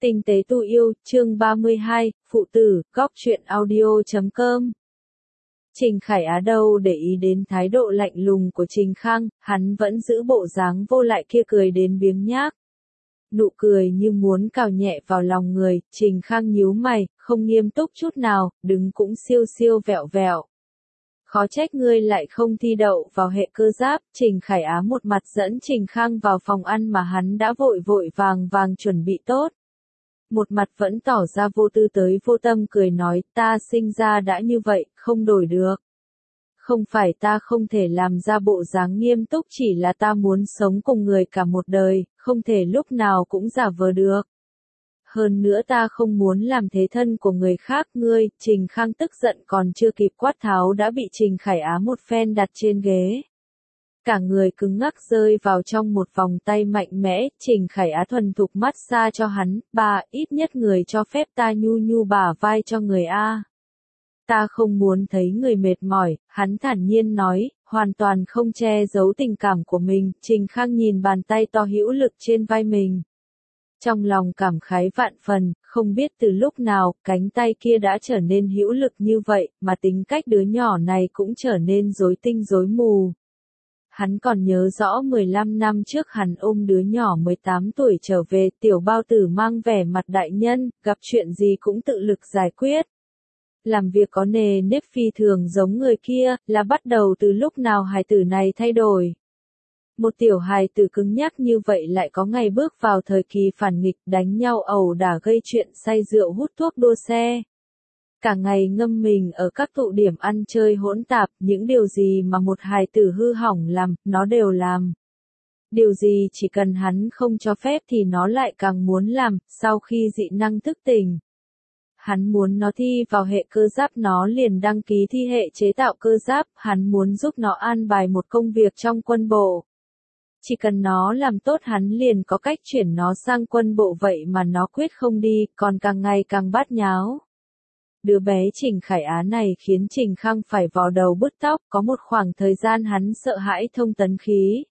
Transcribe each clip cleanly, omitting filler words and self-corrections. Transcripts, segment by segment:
Tinh tế tu yêu, chương 32, phụ tử, góc truyện audio.com. Trình Khải Á đâu để ý đến thái độ lạnh lùng của Trình Khang, hắn vẫn giữ bộ dáng vô lại kia cười đến biếng nhác. Nụ cười như muốn cào nhẹ vào lòng người, Trình Khang nhíu mày, không nghiêm túc chút nào, đứng cũng siêu siêu vẹo vẹo. Khó trách ngươi lại không thi đậu vào hệ cơ giáp, Trình Khải Á một mặt dẫn Trình Khang vào phòng ăn mà hắn đã vội vội vàng vàng chuẩn bị tốt. Một mặt vẫn tỏ ra vô tư tới vô tâm cười nói, ta sinh ra đã như vậy, không đổi được. Không phải ta không thể làm ra bộ dáng nghiêm túc, chỉ là ta muốn sống cùng người cả một đời, không thể lúc nào cũng giả vờ được. Hơn nữa ta không muốn làm thế thân của người khác. Ngươi, Trình Khang tức giận còn chưa kịp quát tháo đã bị Trình Khải Á một phen đặt trên ghế. Cả người cứng ngắc rơi vào trong một vòng tay mạnh mẽ, Trình Khải Á thuần thục massage cho hắn, ít nhất người cho phép ta nhu nhu bả vai cho người A. Ta không muốn thấy người mệt mỏi, hắn thản nhiên nói, hoàn toàn không che giấu tình cảm của mình. Trình Khang nhìn bàn tay to hữu lực trên vai mình. Trong lòng cảm khái vạn phần, không biết từ lúc nào, cánh tay kia đã trở nên hữu lực như vậy, mà tính cách đứa nhỏ này cũng trở nên rối tinh rối mù. Hắn còn nhớ rõ 15 năm trước hắn ôm đứa nhỏ 18 tuổi trở về, tiểu bao tử mang vẻ mặt đại nhân, gặp chuyện gì cũng tự lực giải quyết. Làm việc có nề nếp phi thường giống người kia, là bắt đầu từ lúc nào hài tử này thay đổi. Một tiểu hài tử cứng nhắc như vậy lại có ngày bước vào thời kỳ phản nghịch, đánh nhau ẩu đả gây chuyện say rượu hút thuốc đua xe. Cả ngày ngâm mình ở các tụ điểm ăn chơi hỗn tạp, những điều gì mà một hài tử hư hỏng làm, nó đều làm. Điều gì chỉ cần hắn không cho phép thì nó lại càng muốn làm. Sau khi dị năng thức tỉnh, hắn muốn nó thi vào hệ cơ giáp, nó liền đăng ký thi hệ chế tạo cơ giáp. Hắn muốn giúp nó an bài một công việc trong quân bộ. Chỉ cần nó làm tốt hắn liền có cách chuyển nó sang quân bộ, vậy mà nó quyết không đi, còn càng ngày càng bát nháo. Đứa bé Trình Khải Á này khiến Trình Khang phải vò đầu bứt tóc, có một khoảng thời gian hắn sợ hãi thông tấn khí.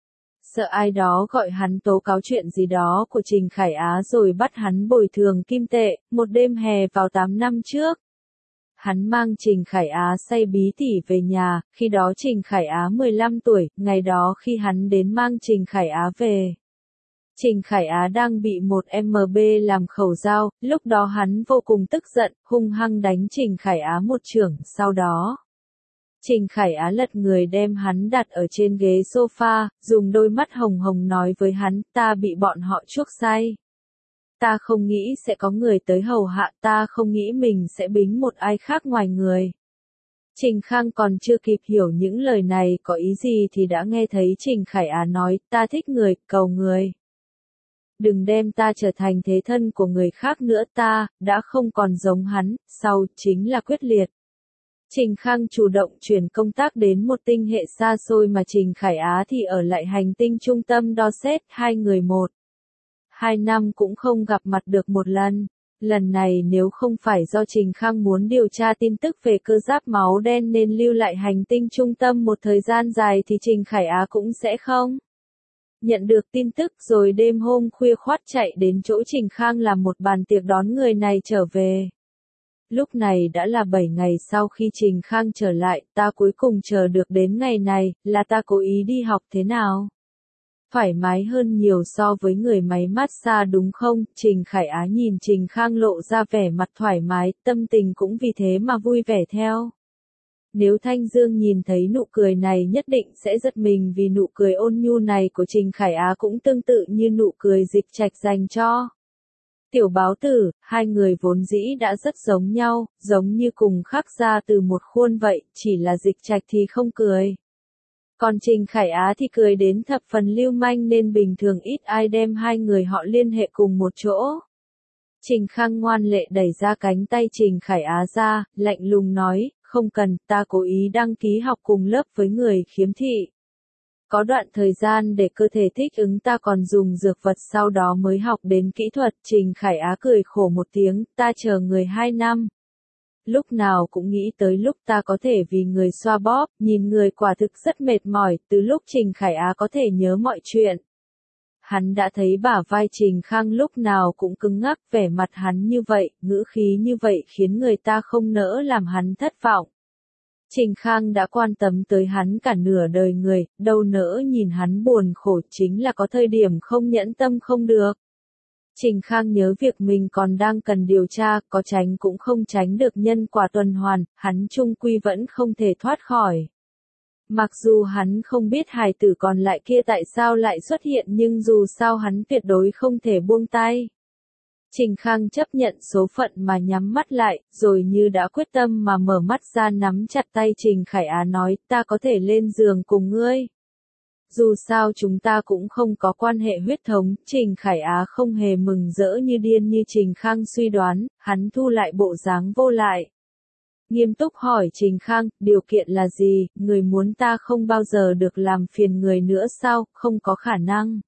Sợ ai đó gọi hắn tố cáo chuyện gì đó của Trình Khải Á rồi bắt hắn bồi thường kim tệ. Một đêm hè vào 8 năm trước, hắn mang Trình Khải Á say bí tỉ về nhà, khi đó Trình Khải Á 15 tuổi, ngày đó khi hắn đến mang Trình Khải Á về. Trình Khải Á đang bị một MB làm khẩu dao, lúc đó hắn vô cùng tức giận, hung hăng đánh Trình Khải Á một chưởng, sau đó Trình Khải Á lật người đem hắn đặt ở trên ghế sofa, dùng đôi mắt hồng hồng nói với hắn, ta bị bọn họ chuốc say. Ta không nghĩ sẽ có người tới hầu hạ, ta không nghĩ mình sẽ bính một ai khác ngoài người. Trình Khang còn chưa kịp hiểu những lời này có ý gì thì đã nghe thấy Trình Khải Á nói, ta thích người, cầu người. Đừng đem ta trở thành thế thân của người khác nữa, ta đã không còn giống hắn, sau chính là quyết liệt. Trình Khang chủ động chuyển công tác đến một tinh hệ xa xôi mà Trình Khải Á thì ở lại hành tinh trung tâm Dorset, hai người 1-2 năm cũng không gặp mặt được một lần. Lần này nếu không phải do Trình Khang muốn điều tra tin tức về cơ giáp máu đen nên lưu lại hành tinh trung tâm một thời gian dài thì Trình Khải Á cũng sẽ không nhận được tin tức, rồi đêm hôm khuya khoắt chạy đến chỗ Trình Khang làm một bàn tiệc đón người này trở về. Lúc này đã là 7 ngày sau khi Trình Khang trở lại, ta cuối cùng chờ được đến ngày này, là ta cố ý đi học thế nào? Thoải mái hơn nhiều so với người máy massage đúng không? Trình Khải Á nhìn Trình Khang lộ ra vẻ mặt thoải mái, tâm tình cũng vì thế mà vui vẻ theo. Nếu Thanh Dương nhìn thấy nụ cười này nhất định sẽ giật mình vì nụ cười ôn nhu này của Trình Khải Á cũng tương tự như nụ cười Dịch Trạch dành cho tiểu báo tử. Hai người vốn dĩ đã rất giống nhau, giống như cùng khắc ra từ một khuôn vậy, chỉ là Dịch Trạch thì không cười. Còn Trình Khải Á thì cười đến thập phần lưu manh nên bình thường ít ai đem hai người họ liên hệ cùng một chỗ. Trình Khang ngoan lệ đẩy ra cánh tay Trình Khải Á ra, lạnh lùng nói, không cần, ta cố ý đăng ký học cùng lớp với người khiếm thị. Có đoạn thời gian để cơ thể thích ứng ta còn dùng dược vật sau đó mới học đến kỹ thuật. Trình Khải Á cười khổ một tiếng, ta chờ người 2 năm. Lúc nào cũng nghĩ tới lúc ta có thể vì người xoa bóp, nhìn người quả thực rất mệt mỏi, từ lúc Trình Khải Á có thể nhớ mọi chuyện. hắn đã thấy bả vai Trình Khang lúc nào cũng cứng ngắc, vẻ mặt hắn như vậy, ngữ khí như vậy khiến người ta không nỡ làm hắn thất vọng. Trình Khang đã quan tâm tới hắn cả nửa đời người, đâu nỡ nhìn hắn buồn khổ, chính là có thời điểm không nhẫn tâm không được. Trình Khang nhớ việc mình còn đang cần điều tra, có tránh cũng không tránh được nhân quả tuần hoàn, hắn chung quy vẫn không thể thoát khỏi. Mặc dù hắn không biết hài tử còn lại kia tại sao lại xuất hiện, nhưng dù sao hắn tuyệt đối không thể buông tay. Trình Khang chấp nhận số phận mà nhắm mắt lại, rồi như đã quyết tâm mà mở mắt ra, nắm chặt tay Trình Khải Á nói, ta có thể lên giường cùng ngươi. Dù sao chúng ta cũng không có quan hệ huyết thống. Trình Khải Á không hề mừng rỡ như điên như Trình Khang suy đoán, hắn thu lại bộ dáng vô lại. Nghiêm túc hỏi Trình Khang, điều kiện là gì, người muốn ta không bao giờ được làm phiền người nữa sao, không có khả năng.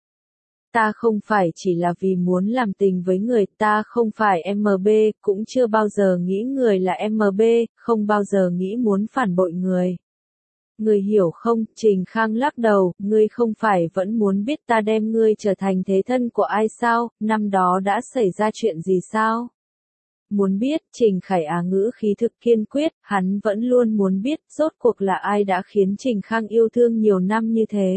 Ta không phải chỉ là vì muốn làm tình với người, ta không phải MB, cũng chưa bao giờ nghĩ người là MB, không bao giờ nghĩ muốn phản bội người. Người hiểu không? Trình Khang lắc đầu, ngươi không phải vẫn muốn biết ta đem ngươi trở thành thế thân của ai sao, năm đó đã xảy ra chuyện gì sao? Muốn biết, Trình Khải Á ngữ khí thực kiên quyết, hắn vẫn luôn muốn biết, rốt cuộc là ai đã khiến Trình Khang yêu thương nhiều năm như thế.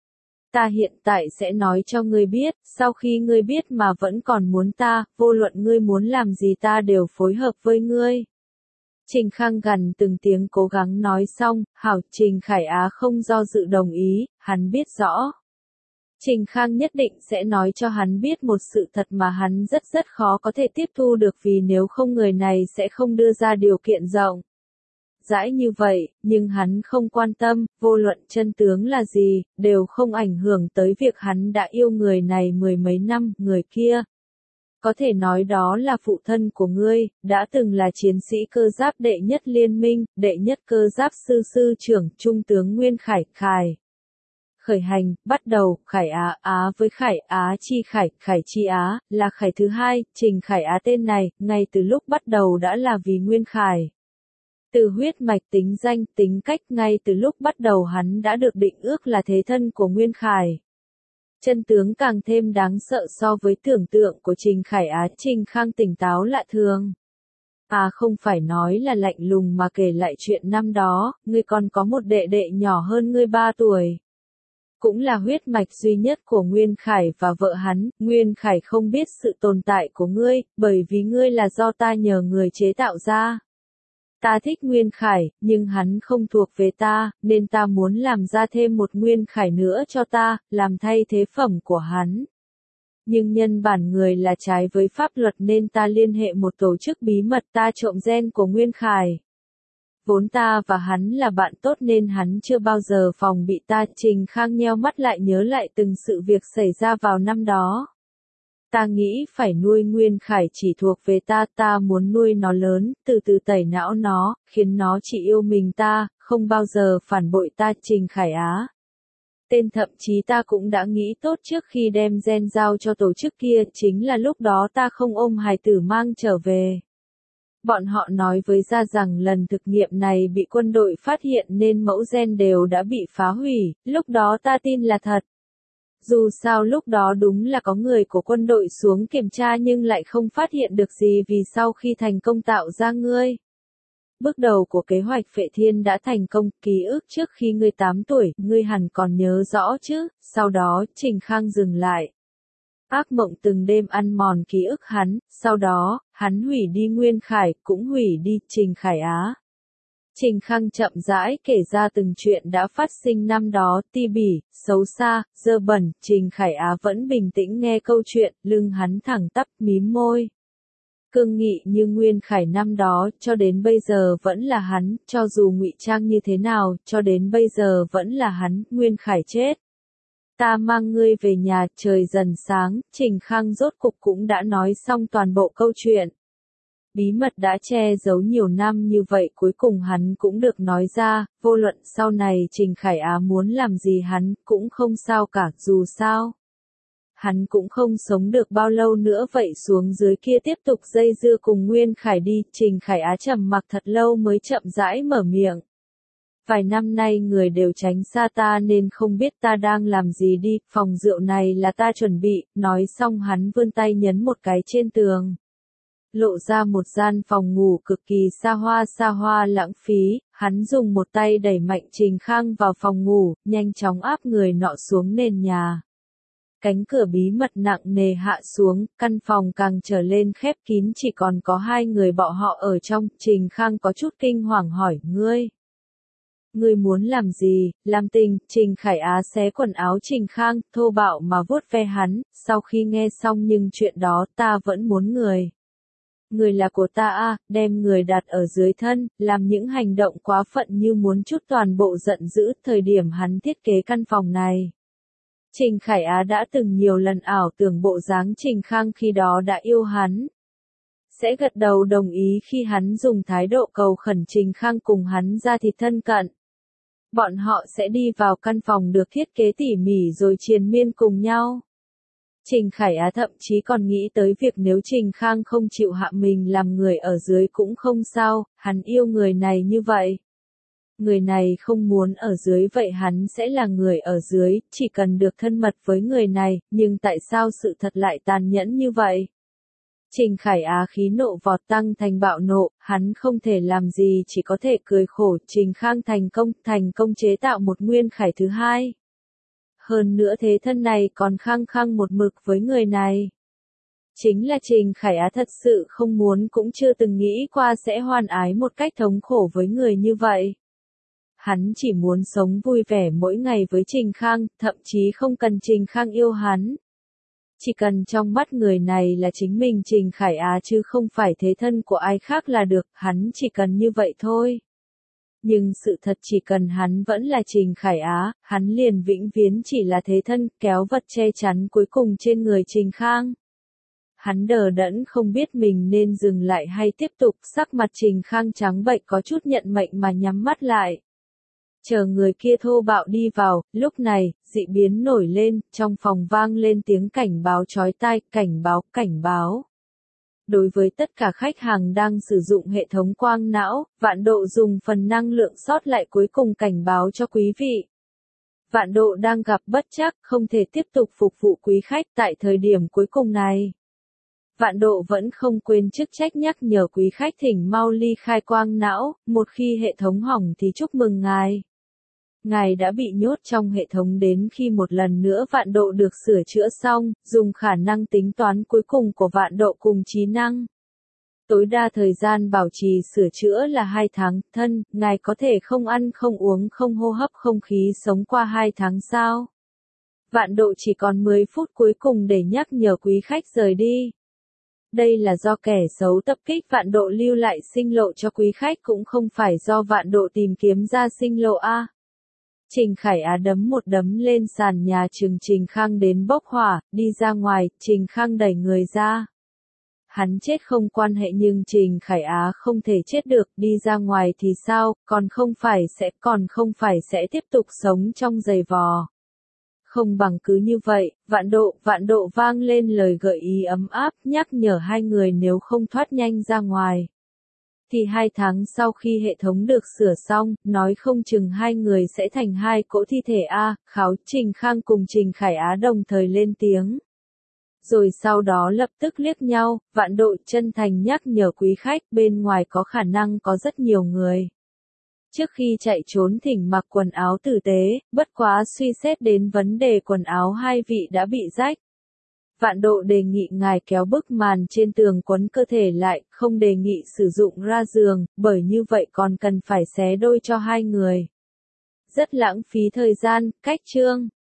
Ta hiện tại sẽ nói cho ngươi biết, sau khi ngươi biết mà vẫn còn muốn ta, vô luận ngươi muốn làm gì ta đều phối hợp với ngươi. Trình Khang gần từng tiếng cố gắng nói xong, hảo. Trình Khải Á không do dự đồng ý, hắn biết rõ. Trình Khang nhất định sẽ nói cho hắn biết một sự thật mà hắn rất khó có thể tiếp thu được, vì nếu không người này sẽ không đưa ra điều kiện rộng rãi như vậy, nhưng hắn không quan tâm, vô luận chân tướng là gì, đều không ảnh hưởng tới việc hắn đã yêu người này mười mấy năm, người kia. Có thể nói đó là phụ thân của ngươi, đã từng là chiến sĩ cơ giáp đệ nhất liên minh, đệ nhất cơ giáp sư sư trưởng, trung tướng Nguyên Khải. Khởi hành, bắt đầu, Khải Á, Á với Khải Á chi Khải, Khải chi Á, là Khải thứ hai. Trình Khải Á tên này, ngay từ lúc bắt đầu đã là vì Nguyên Khải. Từ huyết mạch, tính danh, tính cách, ngay từ lúc bắt đầu hắn đã được định ước là thế thân của Nguyên Khải. Chân tướng càng thêm đáng sợ so với tưởng tượng của Trình Khải Á. Trình Khang tỉnh táo lạ thường. Không phải nói là lạnh lùng mà kể lại chuyện năm đó, ngươi còn có một đệ đệ nhỏ hơn ngươi 3 tuổi. Cũng là huyết mạch duy nhất của Nguyên Khải và vợ hắn. Nguyên Khải không biết sự tồn tại của ngươi, bởi vì ngươi là do ta nhờ người chế tạo ra. Ta thích Nguyên Khải, nhưng hắn không thuộc về ta, nên ta muốn làm ra thêm một Nguyên Khải nữa cho ta, làm thay thế phẩm của hắn. Nhưng nhân bản người là trái với pháp luật nên ta liên hệ một tổ chức bí mật, ta trộm gen của Nguyên Khải. Vốn ta và hắn là bạn tốt nên hắn chưa bao giờ phòng bị ta. Trình Khang nheo mắt lại nhớ lại từng sự việc xảy ra vào năm đó. Ta nghĩ phải nuôi Nguyên Khải chỉ thuộc về ta, ta muốn nuôi nó lớn, từ từ tẩy não nó, khiến nó chỉ yêu mình ta, không bao giờ phản bội ta. Trình Khải Á. Tên thậm chí ta cũng đã nghĩ tốt trước khi đem gen giao cho tổ chức kia, chính là lúc đó ta không ôm hài tử mang trở về. Bọn họ nói với ra rằng lần thực nghiệm này bị quân đội phát hiện nên mẫu gen đều đã bị phá hủy, lúc đó ta tin là thật. Dù sao lúc đó đúng là có người của quân đội xuống kiểm tra nhưng lại không phát hiện được gì, vì sau khi thành công tạo ra ngươi. Bước đầu của kế hoạch Phệ Thiên đã thành công, ký ức trước khi ngươi 8 tuổi, ngươi hẳn còn nhớ rõ chứ. Sau đó, Trình Khang dừng lại. Ác mộng từng đêm ăn mòn ký ức hắn, sau đó, hắn hủy đi Nguyên Khải, cũng hủy đi Trình Khải Á. Trình Khang chậm rãi kể ra từng chuyện đã phát sinh năm đó, ti bỉ, xấu xa, dơ bẩn. Trình Khải Á vẫn bình tĩnh nghe câu chuyện, lưng hắn thẳng tắp, mím môi. Cương nghị như Nguyên Khải năm đó, cho đến bây giờ vẫn là hắn, cho dù ngụy trang như thế nào, cho đến bây giờ vẫn là hắn. Nguyên Khải chết. Ta mang ngươi về nhà. Trời dần sáng, Trình Khang rốt cục cũng đã nói xong toàn bộ câu chuyện. Bí mật đã che giấu nhiều năm như vậy cuối cùng hắn cũng được nói ra, vô luận sau này Trình Khải Á muốn làm gì hắn cũng không sao cả, dù sao. Hắn cũng không sống được bao lâu nữa, vậy xuống dưới kia tiếp tục dây dưa cùng Nguyên Khải đi. Trình Khải Á trầm mặc thật lâu mới chậm rãi mở miệng. Vài năm nay người đều tránh xa ta nên không biết ta đang làm gì đi, phòng rượu này là ta chuẩn bị, nói xong hắn vươn tay nhấn một cái trên tường. Lộ ra một gian phòng ngủ cực kỳ xa hoa lãng phí, hắn dùng một tay đẩy mạnh Trình Khang vào phòng ngủ, nhanh chóng áp người nọ xuống nền nhà. Cánh cửa bí mật nặng nề hạ xuống, căn phòng càng trở lên khép kín chỉ còn có hai người bọn họ ở trong, Trình Khang có chút kinh hoàng hỏi, Ngươi muốn làm gì, làm tình, Trình Khải Á xé quần áo Trình Khang, thô bạo mà vuốt ve hắn, sau khi nghe xong nhưng chuyện đó ta vẫn muốn người. Người là của ta à, đem người đặt ở dưới thân, làm những hành động quá phận như muốn trút toàn bộ giận dữ thời điểm hắn thiết kế căn phòng này. Trình Khải Á đã từng nhiều lần ảo tưởng bộ dáng Trình Khang khi đó đã yêu hắn. Sẽ gật đầu đồng ý khi hắn dùng thái độ cầu khẩn Trình Khang cùng hắn ra thịt thân cận. Bọn họ sẽ đi vào căn phòng được thiết kế tỉ mỉ rồi triền miên cùng nhau. Trình Khải Á thậm chí còn nghĩ tới việc nếu Trình Khang không chịu hạ mình làm người ở dưới cũng không sao, hắn yêu người này như vậy. Người này không muốn ở dưới vậy hắn sẽ là người ở dưới, chỉ cần được thân mật với người này, nhưng tại sao sự thật lại tàn nhẫn như vậy? Trình Khải Á khí nộ vọt tăng thành bạo nộ, hắn không thể làm gì chỉ có thể cười khổ. Trình Khang thành công chế tạo một Nguyên Khải thứ hai. Hơn nữa thế thân này còn khăng khăng một mực với người này. Chính là Trình Khải Á thật sự không muốn cũng chưa từng nghĩ qua sẽ hoan ái một cách thống khổ với người như vậy. Hắn chỉ muốn sống vui vẻ mỗi ngày với Trình Khang, thậm chí không cần Trình Khang yêu hắn. Chỉ cần trong mắt người này là chính mình Trình Khải Á chứ không phải thế thân của ai khác là được, hắn chỉ cần như vậy thôi. Nhưng sự thật chỉ cần hắn vẫn là Trình Khải Á, hắn liền vĩnh viễn chỉ là thế thân, kéo vật che chắn cuối cùng trên người Trình Khang. Hắn đờ đẫn không biết mình nên dừng lại hay tiếp tục, sắc mặt Trình Khang trắng bệch có chút nhận mệnh mà nhắm mắt lại. Chờ người kia thô bạo đi vào, lúc này, dị biến nổi lên, trong phòng vang lên tiếng cảnh báo chói tai, cảnh báo. Đối với tất cả khách hàng đang sử dụng hệ thống quang não, Vạn Độ dùng phần năng lượng sót lại cuối cùng cảnh báo cho quý vị. Vạn Độ đang gặp bất trắc, không thể tiếp tục phục vụ quý khách tại thời điểm cuối cùng này. Vạn Độ vẫn không quên chức trách nhắc nhở quý khách thỉnh mau ly khai quang não, một khi hệ thống hỏng thì chúc mừng ngài. Ngài đã bị nhốt trong hệ thống đến khi một lần nữa Vạn Độ được sửa chữa xong, dùng khả năng tính toán cuối cùng của Vạn Độ cùng trí năng. Tối đa thời gian bảo trì sửa chữa là 2 tháng, ngài có thể không ăn không uống không hô hấp không khí sống qua 2 tháng sao? Vạn Độ chỉ còn 10 phút cuối cùng để nhắc nhở quý khách rời đi. Đây là do kẻ xấu tập kích Vạn Độ lưu lại sinh lộ cho quý khách cũng không phải do Vạn Độ tìm kiếm ra sinh lộ a. Trình Khải Á đấm một đấm lên sàn nhà chừng Trình Khang đến bốc hỏa, đi ra ngoài, Trình Khang đẩy người ra. Hắn chết không quan hệ nhưng Trình Khải Á không thể chết được, đi ra ngoài thì sao, còn không phải sẽ tiếp tục sống trong giày vò. Không bằng cứ như vậy, Vạn Độ vang lên lời gợi ý ấm áp, nhắc nhở hai người nếu không thoát nhanh ra ngoài. Thì 2 tháng sau khi hệ thống được sửa xong, nói không chừng hai người sẽ thành hai cỗ thi thể a. Kháo. Trình Khang cùng Trình Khải Á đồng thời lên tiếng. Rồi sau đó lập tức liếc nhau, Vạn Độ chân thành nhắc nhở quý khách bên ngoài có khả năng có rất nhiều người. Trước khi chạy trốn thỉnh mặc quần áo tử tế, bất quá suy xét đến vấn đề quần áo hai vị đã bị rách. Vạn Độ đề nghị ngài kéo bức màn trên tường quấn cơ thể lại, không đề nghị sử dụng ra giường, bởi như vậy còn cần phải xé đôi cho hai người. Rất lãng phí thời gian, cách chương.